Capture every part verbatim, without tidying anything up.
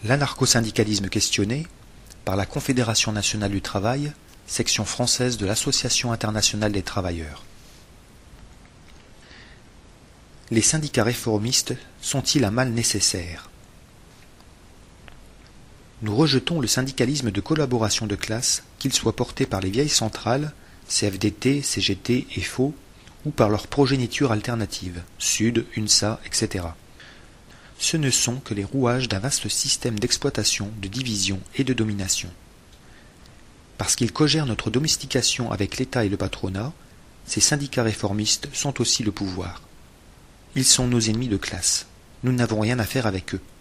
L'anarcho-syndicalisme questionné par la Confédération nationale du travail, section française de l'Association internationale des travailleurs. Les syndicats réformistes sont-ils un mal nécessaire? Nous rejetons le syndicalisme de collaboration de classe, qu'il soit porté par les vieilles centrales, C F D T, C G T et F O, ou par leur progéniture alternative, Sud, UNSA, et cetera. Ce ne sont que les rouages d'un vaste système d'exploitation, de division et de domination. Parce qu'ils cogèrent notre domestication avec l'État et le patronat, ces syndicats réformistes sont aussi le pouvoir. Ils sont nos ennemis de classe. Nous n'avons rien à faire avec eux.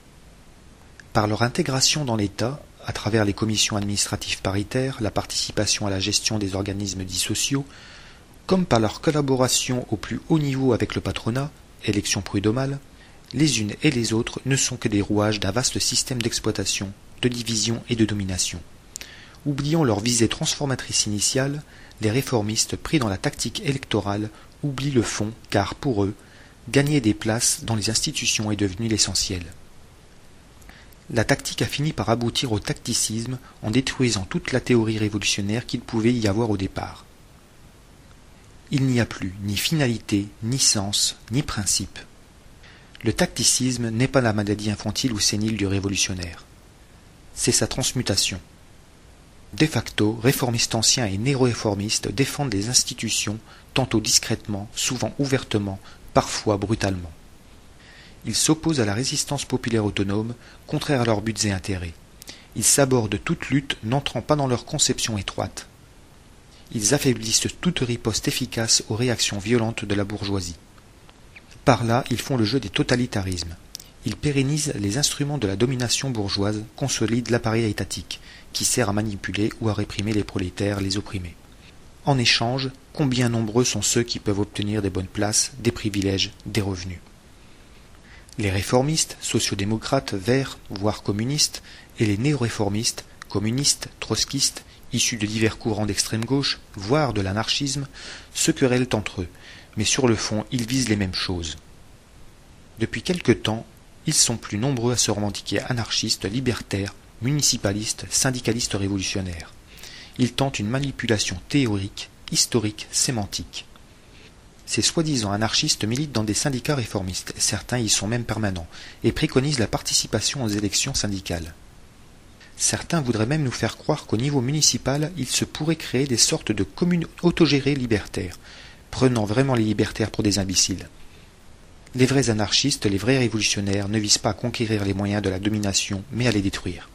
Par leur intégration dans l'État, à travers les commissions administratives paritaires, la participation à la gestion des organismes dits sociaux, comme par leur collaboration au plus haut niveau avec le patronat, élection prud'homale, les unes et les autres ne sont que des rouages d'un vaste système d'exploitation, de division et de domination. Oubliant leur visée transformatrice initiale, les réformistes pris dans la tactique électorale oublient le fond car, pour eux, gagner des places dans les institutions est devenu l'essentiel. La tactique a fini par aboutir au tacticisme en détruisant toute la théorie révolutionnaire qu'il pouvait y avoir au départ. Il n'y a plus ni finalité, ni sens, ni principe. Le tacticisme n'est pas la maladie infantile ou sénile du révolutionnaire. C'est sa transmutation. De facto, réformistes anciens et néo-réformistes défendent les institutions, tantôt discrètement, souvent ouvertement, parfois brutalement. Ils s'opposent à la résistance populaire autonome, contraire à leurs buts et intérêts. Ils sabordent toute lutte n'entrant pas dans leur conception étroite. Ils affaiblissent toute riposte efficace aux réactions violentes de la bourgeoisie. Par là, ils font le jeu des totalitarismes. Ils pérennisent les instruments de la domination bourgeoise, consolident l'appareil étatique, qui sert à manipuler ou à réprimer les prolétaires, les opprimés. En échange, combien nombreux sont ceux qui peuvent obtenir des bonnes places, des privilèges, des revenus. Les réformistes, sociodémocrates, verts, voire communistes, et les néo-réformistes, communistes, trotskistes, issus de divers courants d'extrême gauche, voire de l'anarchisme, se querellent entre eux, mais sur le fond, ils visent les mêmes choses. Depuis quelque temps, ils sont plus nombreux à se revendiquer anarchistes, libertaires, municipalistes, syndicalistes révolutionnaires. Ils tentent une manipulation théorique, historique, sémantique. Ces soi-disant anarchistes militent dans des syndicats réformistes, certains y sont même permanents, et préconisent la participation aux élections syndicales. Certains voudraient même nous faire croire qu'au niveau municipal, il se pourrait créer des sortes de communes autogérées libertaires, prenant vraiment les libertaires pour des imbéciles. Les vrais anarchistes, les vrais révolutionnaires ne visent pas à conquérir les moyens de la domination, mais à les détruire.